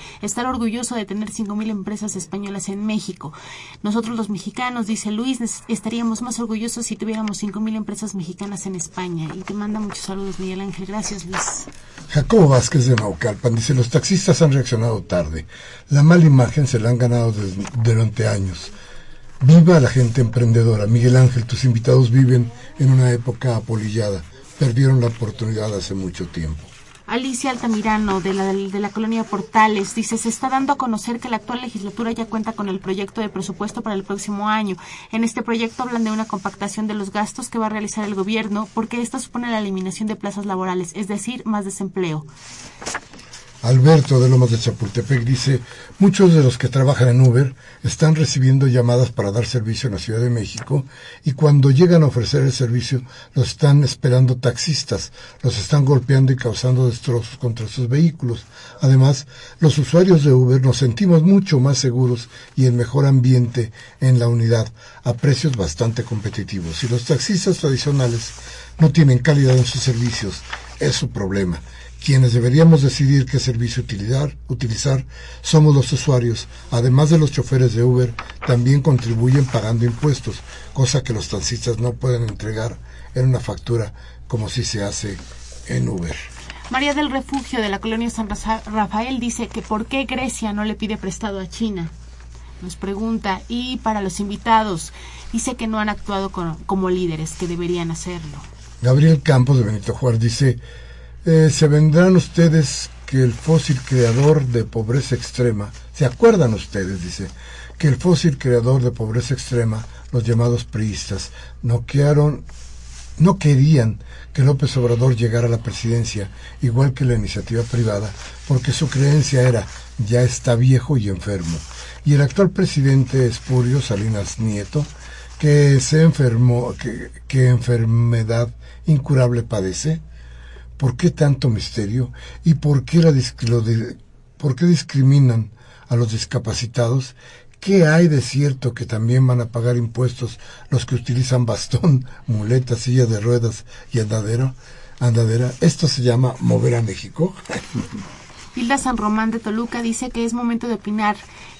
empresas españolas en México. Nosotros los mexicanos, dice Luis, estaríamos más orgullosos si tuviéramos 5,000 empresas mexicanas en España. Y te manda muchos saludos, Miguel Ángel. Gracias, Luis. Jacobo Vázquez de Naucalpan dice, los taxistas han reaccionado tarde. La mala imagen se la han ganado durante años. Viva la gente emprendedora. Miguel Ángel, tus invitados viven en una época apolillada. Perdieron la oportunidad hace mucho tiempo. Alicia Altamirano, de la colonia Portales, dice, se está dando a conocer que la actual legislatura ya cuenta con el proyecto de presupuesto para el próximo año. En este proyecto hablan de una compactación de los gastos que va a realizar el gobierno, porque esto supone la eliminación de plazas laborales, es decir, más desempleo. Alberto de Lomas de Chapultepec dice, muchos de los que trabajan en Uber están recibiendo llamadas para dar servicio en la Ciudad de México y cuando llegan a ofrecer el servicio los están esperando taxistas, los están golpeando y causando destrozos contra sus vehículos. Además, los usuarios de Uber nos sentimos mucho más seguros y en mejor ambiente en la unidad, a precios bastante competitivos. Si los taxistas tradicionales no tienen calidad en sus servicios, es su problema. Quienes deberíamos decidir qué servicio utilizar somos los usuarios. Además de los choferes de Uber, también contribuyen pagando impuestos, cosa que los taxistas no pueden entregar en una factura como si se hace en Uber. María del Refugio de la colonia San Rafael dice que ¿por qué Grecia no le pide prestado a China? Nos pregunta. Y para los invitados, dice que no han actuado como líderes, que deberían hacerlo. Gabriel Campos de Benito Juárez dice, se vendrán ustedes que el fósil creador de pobreza extrema, ¿se acuerdan ustedes? Dice, que el fósil creador de pobreza extrema, los llamados priistas, no querían que López Obrador llegara a la presidencia, igual que la iniciativa privada, porque su creencia era, ya está viejo y enfermo. Y el actual presidente Espurio Salinas Nieto, que se enfermó, que enfermedad incurable padece. ¿Por qué tanto misterio? ¿Y por qué discriminan a los discapacitados? ¿Qué hay de cierto que también van a pagar impuestos los que utilizan bastón, muleta, silla de ruedas y andadera? ¿Esto se llama mover a México? Hilda San Román de Toluca dice que es momento de opinar,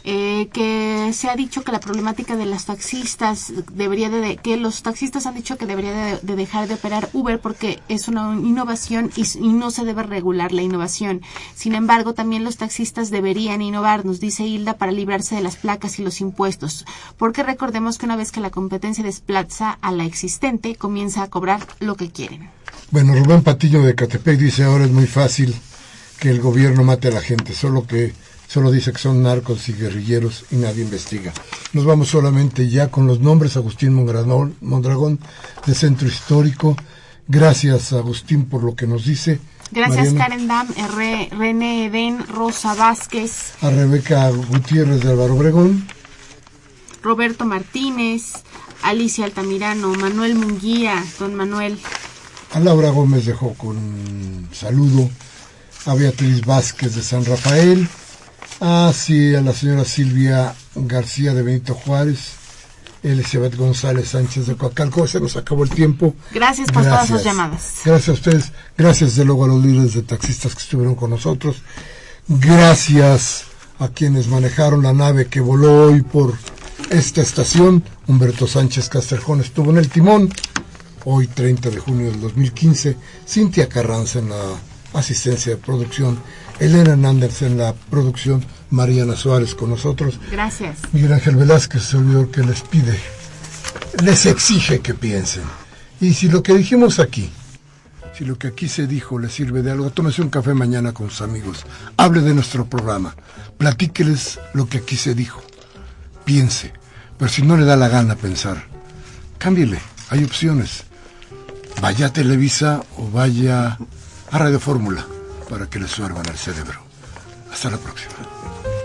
que se ha dicho que la problemática de las taxistas que los taxistas han dicho que debería de dejar de operar Uber porque es una innovación y no se debe regular la innovación. Sin embargo, también los taxistas deberían innovar, nos dice Hilda, para librarse de las placas y los impuestos, porque recordemos que una vez que la competencia desplaza a la existente, comienza a cobrar lo que quieren. Bueno, Rubén Patillo de Catepec dice, ahora es muy fácil que el gobierno mate a la gente, solo dice que son narcos y guerrilleros y nadie investiga. Nos vamos solamente ya con los nombres. Agustín Mondragón, de Centro Histórico. Gracias, Agustín, por lo que nos dice. Gracias, Mariana. Karen Dam, René Eden, Rosa Vázquez. A Rebeca Gutiérrez de Álvaro Obregón. Roberto Martínez, Alicia Altamirano, Manuel Munguía, don Manuel. A Laura Gómez dejó con saludo. A Beatriz Vázquez de San Rafael. Sí, a la señora Silvia García de Benito Juárez. Elizabeth González Sánchez de Coacalco. Se nos acabó el tiempo. Gracias por todas sus llamadas. Gracias a ustedes. Gracias de luego a los líderes de taxistas que estuvieron con nosotros. Gracias a quienes manejaron la nave que voló hoy por esta estación. Humberto Sánchez Castrejón estuvo en el timón. Hoy, 30 de junio del 2015. Cintia Carranza en la asistencia de producción. Elena Hernández en la producción. Mariana Suárez con nosotros. Gracias. Miguel Ángel Velázquez, servidor que les pide, les exige que piensen. Y si lo que dijimos aquí, si lo que aquí se dijo les sirve de algo, tómese un café mañana con sus amigos. Hable de nuestro programa. Platíqueles lo que aquí se dijo. Piense. Pero si no le da la gana pensar, cámbiele. Hay opciones. Vaya a Televisa o vaya a Radio Fórmula para que le suervan el cerebro. Hasta la próxima.